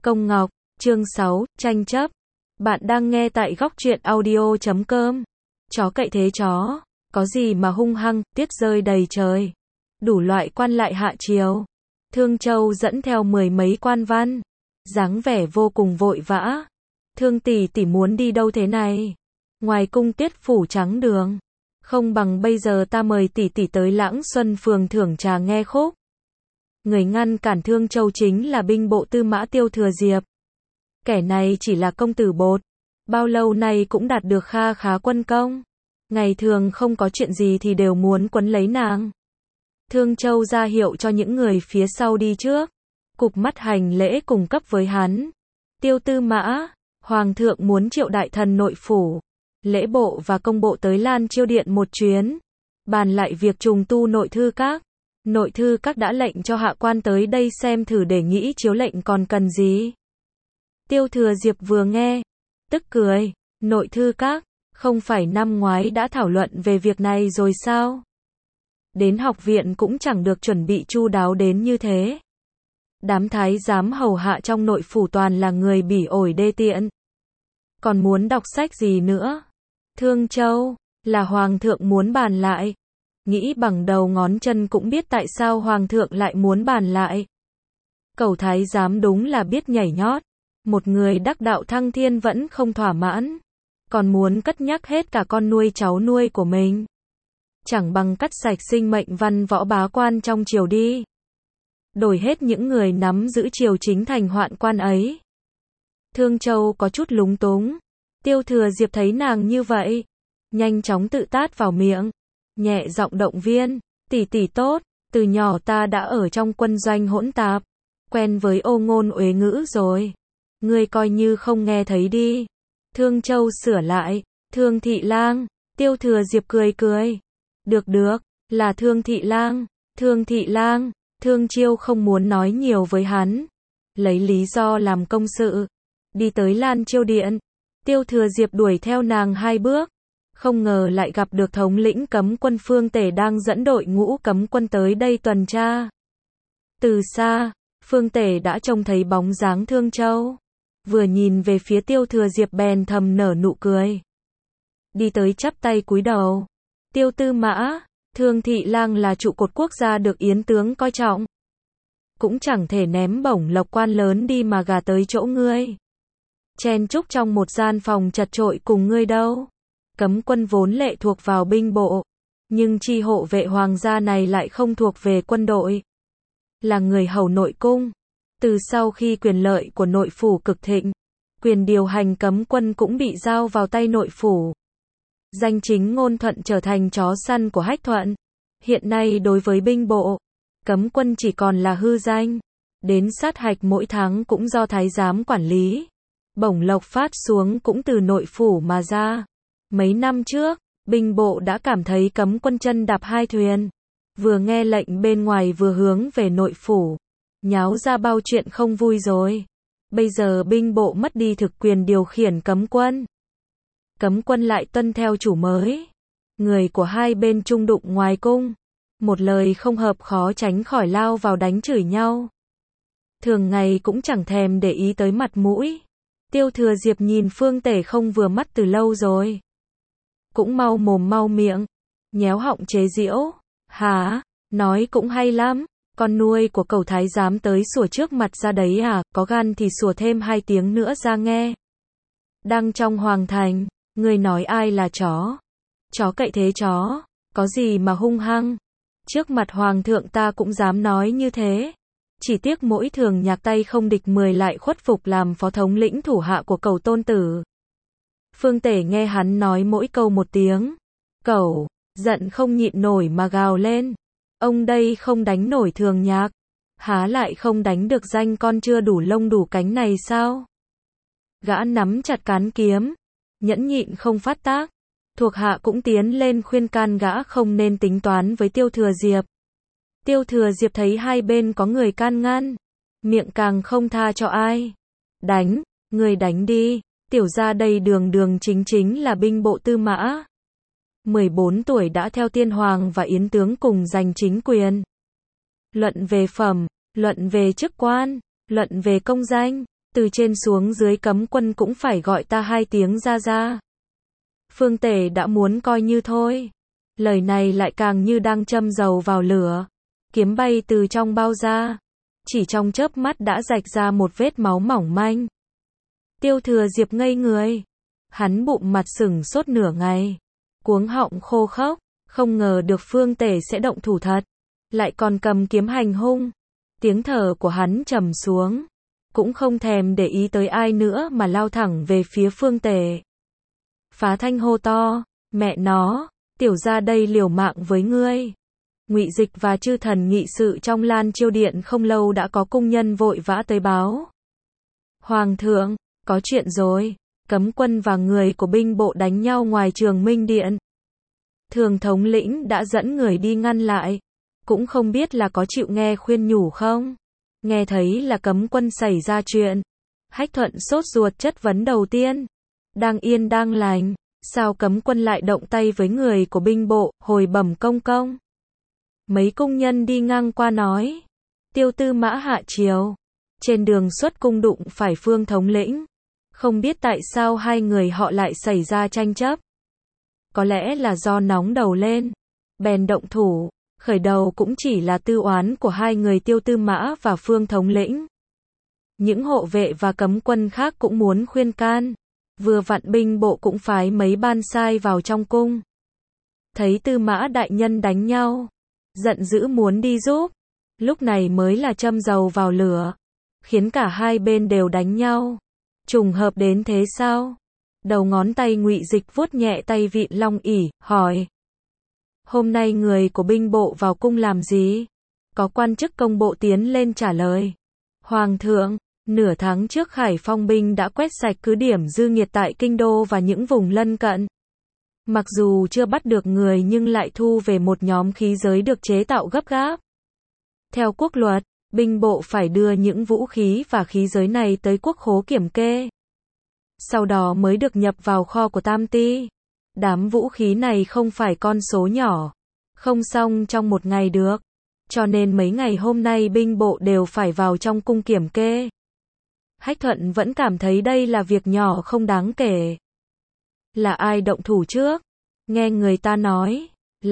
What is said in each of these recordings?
Công Ngọc, chương 6, tranh chấp. Bạn đang nghe tại góc truyện audio.com. Chó cậy thế chó, có gì mà hung hăng, tuyết rơi đầy trời. Đủ loại quan lại hạ triều. Thương Châu dẫn theo mười mấy quan văn, dáng vẻ vô cùng vội vã. Thương tỷ tỷ muốn đi đâu thế này? Ngoài cung Tiết phủ trắng đường, không bằng bây giờ ta mời tỷ tỷ tới Lãng Xuân phường thưởng trà nghe khúc. Người ngăn cản Thương Châu chính là binh bộ tư mã Tiêu Thừa Diệp. Kẻ này chỉ là công tử bột, bao lâu nay cũng đạt được kha khá quân công. Ngày thường không có chuyện gì thì đều muốn quấn lấy nàng. Thương Châu ra hiệu cho những người phía sau đi trước, cụp mắt hành lễ cùng cấp với hắn. Tiêu tư mã, Hoàng thượng muốn triệu đại thần nội phủ, lễ bộ và công bộ tới Lan Chiêu Điện một chuyến, bàn lại việc trùng tu nội thư các. Nội thư các đã lệnh cho hạ quan tới đây xem thử để nghĩ chiếu lệnh còn cần gì. Tiêu Thừa Diệp vừa nghe, tức cười, nội thư các, không phải năm ngoái đã thảo luận về việc này rồi sao? Đến học viện cũng chẳng được chuẩn bị chu đáo đến như thế. Đám thái giám hầu hạ trong nội phủ toàn là người bỉ ổi đê tiện. Còn muốn đọc sách gì nữa? Thương Châu, là Hoàng thượng muốn bàn lại. Nghĩ bằng đầu ngón chân cũng biết tại sao Hoàng thượng lại muốn bàn lại. Cẩu thái giám đúng là biết nhảy nhót. Một người đắc đạo thăng thiên vẫn không thỏa mãn, còn muốn cất nhắc hết cả con nuôi cháu nuôi của mình. Chẳng bằng cắt sạch sinh mệnh văn võ bá quan trong triều đi. Đổi hết những người nắm giữ triều chính thành hoạn quan ấy. Thương Châu có chút lúng túng. Tiêu Thừa Diệp thấy nàng như vậy, nhanh chóng tự tát vào miệng, nhẹ giọng động viên, tỷ tỷ tốt, từ nhỏ ta đã ở trong quân doanh hỗn tạp, quen với ô ngôn uế ngữ rồi. Ngươi coi như không nghe thấy đi. Thương Châu sửa lại, Thương thị lang. Tiêu Thừa Diệp cười cười. Được được, là Thương thị lang. Thương thị lang. Thương Chiêu không muốn nói nhiều với hắn, lấy lý do làm công sự, đi tới Lan Chiêu Điện. Tiêu Thừa Diệp đuổi theo nàng 2 bước, không ngờ lại gặp được thống lĩnh cấm quân Phương Tể đang dẫn đội ngũ cấm quân tới đây tuần tra. Từ xa, Phương Tể đã trông thấy bóng dáng Thương Châu, vừa nhìn về phía Tiêu Thừa Diệp bèn thầm nở nụ cười. Đi tới chắp tay cúi đầu. Tiêu tư mã, Thương thị lang là trụ cột quốc gia được Yến tướng coi trọng. Cũng chẳng thể ném bổng lộc quan lớn đi mà gà tới chỗ ngươi. Chen chúc trong một gian phòng chật chội cùng ngươi đâu. Cấm quân vốn lệ thuộc vào binh bộ, nhưng chi hộ vệ hoàng gia này lại không thuộc về quân đội. Là người hầu nội cung. Từ sau khi quyền lợi của nội phủ cực thịnh, quyền điều hành cấm quân cũng bị giao vào tay nội phủ. Danh chính ngôn thuận trở thành chó săn của Hách Thuận. Hiện nay đối với binh bộ, cấm quân chỉ còn là hư danh. Đến sát hạch mỗi tháng cũng do thái giám quản lý. Bổng lộc phát xuống cũng từ nội phủ mà ra. Mấy năm trước, binh bộ đã cảm thấy cấm quân chân đạp 2 thuyền. Vừa nghe lệnh bên ngoài vừa hướng về nội phủ. Nháo ra bao chuyện không vui rồi. Bây giờ binh bộ mất đi thực quyền điều khiển cấm quân. Cấm quân lại tuân theo chủ mới. Người của hai bên chung đụng ngoài cung. Một lời không hợp khó tránh khỏi lao vào đánh chửi nhau. Thường ngày cũng chẳng thèm để ý tới mặt mũi. Tiêu Thừa Diệp nhìn Phương Tể không vừa mắt từ lâu rồi. Cũng mau mồm mau miệng, nhéo họng chế giễu. Hả, nói cũng hay lắm. Con nuôi của cẩu thái giám tới sủa trước mặt ra đấy à, có gan thì sủa thêm 2 tiếng nữa ra nghe. Đang trong hoàng thành, ngươi nói ai là chó? Chó cậy thế chó, có gì mà hung hăng? Trước mặt hoàng thượng ta cũng dám nói như thế. Chỉ tiếc mỗi thường nhạc tay không địch 10 lại khuất phục làm phó thống lĩnh thủ hạ của cẩu tôn tử. Phương Tể nghe hắn nói mỗi câu một tiếng. Cẩu, giận không nhịn nổi mà gào lên. Ông đây không đánh nổi thường nhạc, há lại không đánh được danh con chưa đủ lông đủ cánh này sao? Gã nắm chặt cán kiếm, nhẫn nhịn không phát tác. Thuộc hạ cũng tiến lên khuyên can gã không nên tính toán với Tiêu Thừa Diệp. Tiêu Thừa Diệp thấy hai bên có người can ngăn, miệng càng không tha cho ai. Đánh, người đánh đi, tiểu gia đây đường đường chính chính là binh bộ tư mã. 14 tuổi đã theo Tiên Hoàng và Yến tướng cùng giành chính quyền. Luận về phẩm, luận về chức quan, luận về công danh, Từ trên xuống dưới cấm quân cũng phải gọi ta 2 tiếng ra ra. Phương Tể đã muốn coi như thôi. Lời này lại càng như đang châm dầu vào lửa. Kiếm bay từ trong bao ra. Chỉ trong chớp mắt đã rạch ra một vết máu mỏng manh. Tiêu Thừa Diệp ngây người. Hắn bụng mặt sửng sốt nửa ngày. Cuống họng khô khốc. Không ngờ được Phương Tể sẽ động thủ thật. Lại còn cầm kiếm hành hung. Tiếng thở của hắn trầm xuống. Cũng không thèm để ý tới ai nữa mà lao thẳng về phía Phương Tể. Phá thanh hô to, mẹ nó, tiểu gia đây liều mạng với ngươi. Ngụy Dịch và chư thần nghị sự trong Lan Chiêu Điện không lâu đã có cung nhân vội vã tới báo. Hoàng thượng, có chuyện rồi, cấm quân và người của binh bộ đánh nhau ngoài Trường Minh Điện. Thường thống lĩnh đã dẫn người đi ngăn lại, cũng không biết là có chịu nghe khuyên nhủ không. Nghe thấy là cấm quân xảy ra chuyện. Hách Thuận sốt ruột chất vấn đầu tiên. Đang yên đang lành, sao cấm quân lại động tay với người của binh bộ, hồi bẩm công công. Mấy cung nhân đi ngang qua nói. Tiêu Tư Mã hạ triều. Trên đường xuất cung đụng phải Phương thống lĩnh. Không biết tại sao hai người họ lại xảy ra tranh chấp. Có lẽ là do nóng đầu lên. Bèn động thủ. Khởi đầu cũng chỉ là tư oán của hai người Tiêu Tư Mã và Phương thống lĩnh. Những hộ vệ và cấm quân khác cũng muốn khuyên can. Vừa vặn binh bộ cũng phái mấy ban sai vào trong cung. Thấy Tư Mã đại nhân đánh nhau. Giận dữ muốn đi giúp. Lúc này mới là châm dầu vào lửa. Khiến cả hai bên đều đánh nhau. Trùng hợp đến thế sao? Đầu ngón tay Ngụy Dịch vuốt nhẹ tay Vịn Long ỉ, hỏi. Hôm nay người của binh bộ vào cung làm gì? Có quan chức công bộ tiến lên trả lời. Hoàng thượng, nửa tháng trước Khải Phong binh đã quét sạch cứ điểm dư nghiệt tại Kinh Đô và những vùng lân cận. Mặc dù chưa bắt được người nhưng lại thu về một nhóm khí giới được chế tạo gấp gáp. Theo quốc luật, binh bộ phải đưa những vũ khí và khí giới này tới quốc khố kiểm kê. Sau đó mới được nhập vào kho của Tam Ty. Đám vũ khí này không phải con số nhỏ. Không xong trong một ngày được. Cho nên mấy ngày hôm nay binh bộ đều phải vào trong cung kiểm kê. Hách Thuận vẫn cảm thấy đây là việc nhỏ không đáng kể. Là ai động thủ trước? Nghe người ta nói,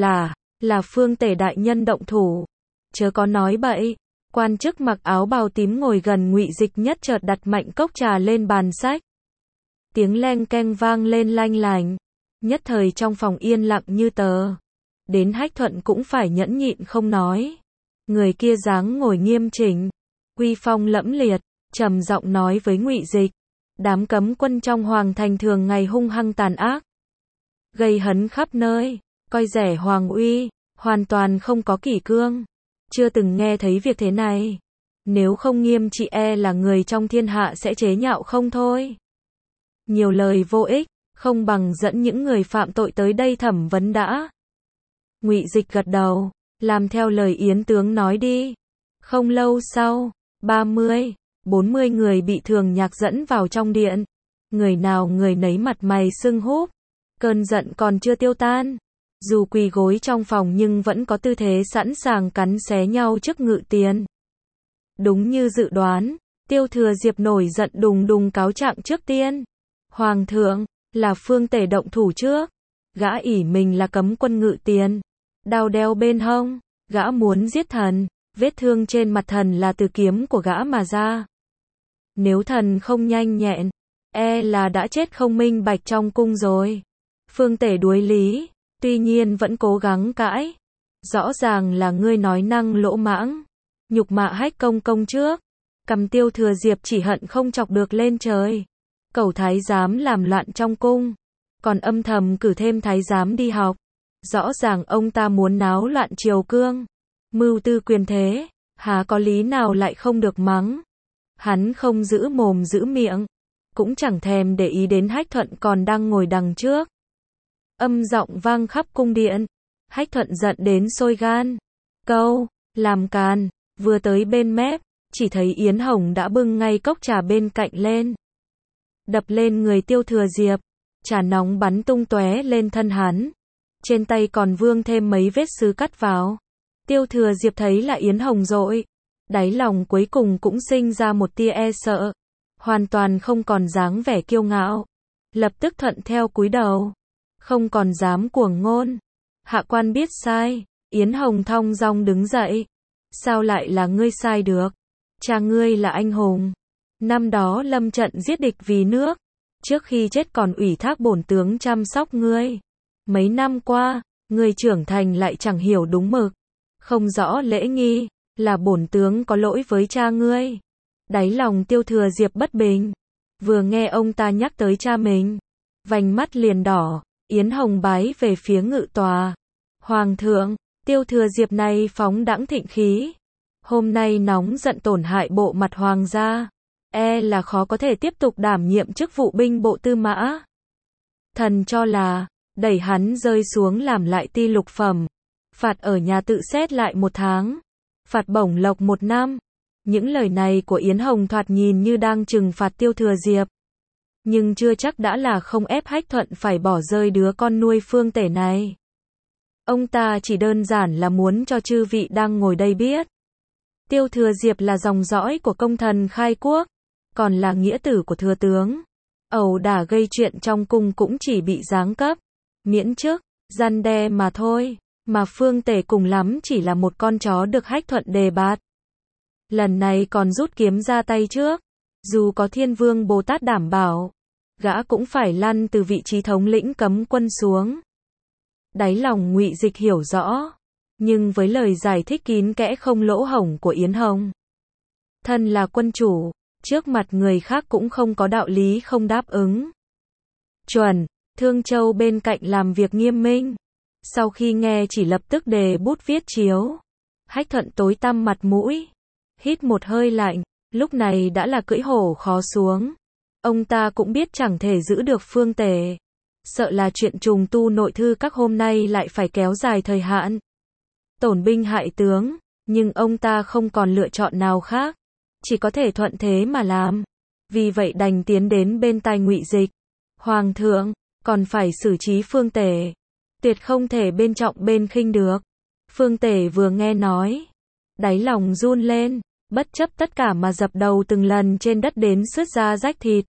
là Phương Tể đại nhân động thủ. Chớ có nói bậy. Quan chức mặc áo bào tím ngồi gần Ngụy Dịch nhất chợt đặt mạnh cốc trà lên bàn sách. Tiếng leng keng vang lên lanh lành. Nhất thời trong phòng yên lặng như tờ. Đến Hách Thuận cũng phải nhẫn nhịn không nói. Người kia dáng ngồi nghiêm chỉnh, uy phong lẫm liệt, trầm giọng nói với Ngụy Dịch. Đám cấm quân trong hoàng thành thường ngày hung hăng tàn ác. Gây hấn khắp nơi, coi rẻ hoàng uy, hoàn toàn không có kỷ cương. Chưa từng nghe thấy việc thế này. Nếu không nghiêm trị e là người trong thiên hạ sẽ chế nhạo không thôi. Nhiều lời vô ích, không bằng dẫn những người phạm tội tới đây thẩm vấn đã. Ngụy Dịch gật đầu, làm theo lời Yến tướng nói đi. Không lâu sau, 30, 40 người bị Thường Nhạc dẫn vào trong điện. Người nào người nấy mặt mày sưng húp. Cơn giận còn chưa tiêu tan. Dù quỳ gối trong phòng nhưng vẫn có tư thế sẵn sàng cắn xé nhau trước ngự tiền. Đúng như dự đoán, Tiêu Thừa Diệp nổi giận đùng đùng cáo trạng trước tiên. Hoàng thượng, là Phương Tể động thủ trước. Gã ỷ mình là cấm quân ngự tiền. Đao đeo bên hông, gã muốn giết thần. Vết thương trên mặt thần là từ kiếm của gã mà ra. Nếu thần không nhanh nhẹn, e là đã chết không minh bạch trong cung rồi. Phương Tể đuối lý, tuy nhiên vẫn cố gắng cãi. Rõ ràng là ngươi nói năng lỗ mãng, nhục mạ Hách công công trước. Cầm Tiêu Thừa Diệp chỉ hận không chọc được lên trời. Cẩu thái giám làm loạn trong cung, còn âm thầm cử thêm thái giám đi học. Rõ ràng ông ta muốn náo loạn triều cương, mưu tư quyền thế, há có lý nào lại không được mắng. Hắn không giữ mồm giữ miệng, cũng chẳng thèm để ý đến Hách Thuận còn đang ngồi đằng trước. Âm giọng vang khắp cung điện. Hách Thuận giận đến sôi gan. Câu, làm càn, vừa tới bên mép, chỉ thấy Yến Hồng đã bưng ngay cốc trà bên cạnh lên. Đập lên người Tiêu Thừa Diệp, trà nóng bắn tung tóe lên thân hắn. Trên tay còn vương thêm mấy vết sứ cắt vào. Tiêu Thừa Diệp thấy là Yến Hồng rồi. Đáy lòng cuối cùng cũng sinh ra một tia e sợ. hoàn toàn không còn dáng vẻ kiêu ngạo, lập tức thuận theo cúi đầu, không còn dám cuồng ngôn. Hạ quan biết sai. Yến Hồng thong dong đứng dậy. Sao lại là ngươi sai được? Cha ngươi là anh hùng. Năm đó lâm trận giết địch vì nước. Trước khi chết còn ủy thác bổn tướng chăm sóc ngươi. Mấy năm qua, ngươi trưởng thành lại chẳng hiểu đúng mực. Không rõ lễ nghi, là bổn tướng có lỗi với cha ngươi. Đáy lòng Tiêu Thừa Diệp bất bình. Vừa nghe ông ta nhắc tới cha mình, vành mắt liền đỏ. Yến Hồng bái về phía ngự tòa. Hoàng thượng, Tiêu Thừa Diệp này phóng đãng thịnh khí. Hôm nay nóng giận tổn hại bộ mặt hoàng gia. Là khó có thể tiếp tục đảm nhiệm chức vụ binh bộ tư mã. Thần cho là, đẩy hắn rơi xuống làm lại ti lục phẩm. Phạt ở nhà tự xét lại 1 tháng. Phạt bổng lộc 1 năm. Những lời này của Yến Hồng thoạt nhìn như đang trừng phạt Tiêu Thừa Diệp. Nhưng chưa chắc đã là không ép Hách Thuận phải bỏ rơi đứa con nuôi Phương Tể này. Ông ta chỉ đơn giản là muốn cho chư vị đang ngồi đây biết. Tiêu Thừa Diệp là dòng dõi của công thần khai quốc, còn là nghĩa tử của thừa tướng. Ẩu đả gây chuyện trong cung cũng chỉ bị giáng cấp, miễn chức, răn đe mà thôi. Mà Phương Tể cùng lắm chỉ là một con chó được Hách Thuận đề bạt. Lần này còn rút kiếm ra tay trước. Dù có Thiên Vương Bồ Tát đảm bảo, gã cũng phải lăn từ vị trí thống lĩnh cấm quân xuống. Đáy lòng Ngụy Dịch hiểu rõ, nhưng với lời giải thích kín kẽ không lỗ hổng của Yến Hồng, thân là quân chủ, trước mặt người khác cũng không có đạo lý không đáp ứng. Chuẩn, Thương Châu bên cạnh làm việc nghiêm minh. Sau khi nghe chỉ lập tức đề bút viết chiếu. Hách Thuận tối tăm mặt mũi, hít một hơi lạnh, lúc này đã là cưỡi hổ khó xuống. Ông ta cũng biết chẳng thể giữ được Phương Tể. Sợ là chuyện trùng tu nội thư các hôm nay lại phải kéo dài thời hạn. Tổn binh hại tướng, nhưng ông ta không còn lựa chọn nào khác. Chỉ có thể thuận thế mà làm. Vì vậy đành tiến đến bên tai Ngụy Dịch. Hoàng thượng, còn phải xử trí Phương Tể. Tuyệt không thể bên trọng bên khinh được. Phương Tể vừa nghe nói, đáy lòng run lên, bất chấp tất cả mà dập đầu từng lần trên đất đến sứt da rách thịt.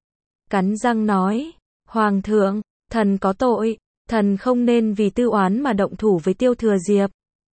Cắn răng nói, Hoàng thượng, thần có tội, thần không nên vì tư oán mà động thủ với Tiêu Thừa Diệp.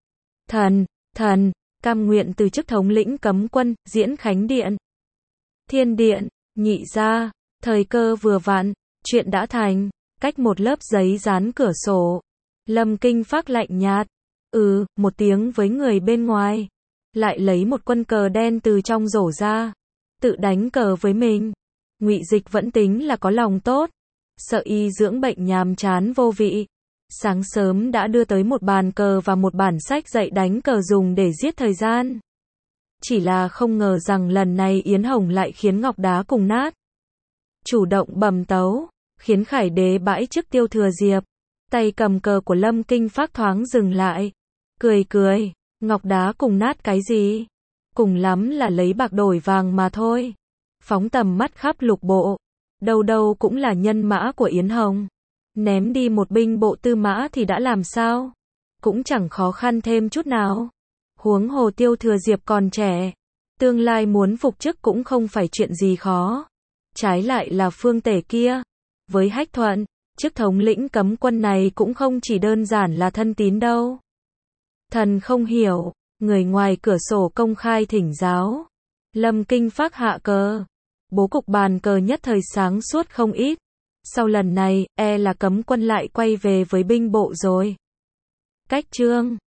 Thần, cam nguyện từ chức thống lĩnh cấm quân, Diễn Khánh Điện. Thiên Điện, Nhị gia, thời cơ vừa vặn, chuyện đã thành, cách một lớp giấy dán cửa sổ. Lâm Kinh Phác lạnh nhạt, một tiếng với người bên ngoài, lại lấy một quân cờ đen từ trong rổ ra, tự đánh cờ với mình. Ngụy Dịch vẫn tính là có lòng tốt, sợ y dưỡng bệnh nhàm chán vô vị. Sáng sớm đã đưa tới một bàn cờ và một bản sách dạy đánh cờ dùng để giết thời gian. Chỉ là không ngờ rằng lần này Yến Hồng lại khiến Ngọc Đá cùng nát. Chủ động bẩm tấu, khiến Khải Đế bãi chức Tiêu Thừa Diệp. Tay cầm cờ của Lâm Kinh Phác thoáng dừng lại. Cười, Ngọc Đá cùng nát cái gì? Cùng lắm là lấy bạc đổi vàng mà thôi. Phóng tầm mắt khắp lục bộ, đâu đâu cũng là nhân mã của Yến Hồng. Ném đi một binh bộ tư mã thì đã làm sao? Cũng chẳng khó khăn thêm chút nào. Huống hồ Tiêu Thừa Diệp còn trẻ, tương lai muốn phục chức cũng không phải chuyện gì khó. Trái lại là Phương Tể kia, với Hách Thuận, chức thống lĩnh cấm quân này cũng không chỉ đơn giản là thân tín đâu. Thần không hiểu, người ngoài cửa sổ công khai thỉnh giáo. Lâm Kinh Phác hạ cờ, bố cục bàn cờ nhất thời sáng suốt không ít. Sau lần này, là cấm quân lại quay về với binh bộ rồi. Cách chương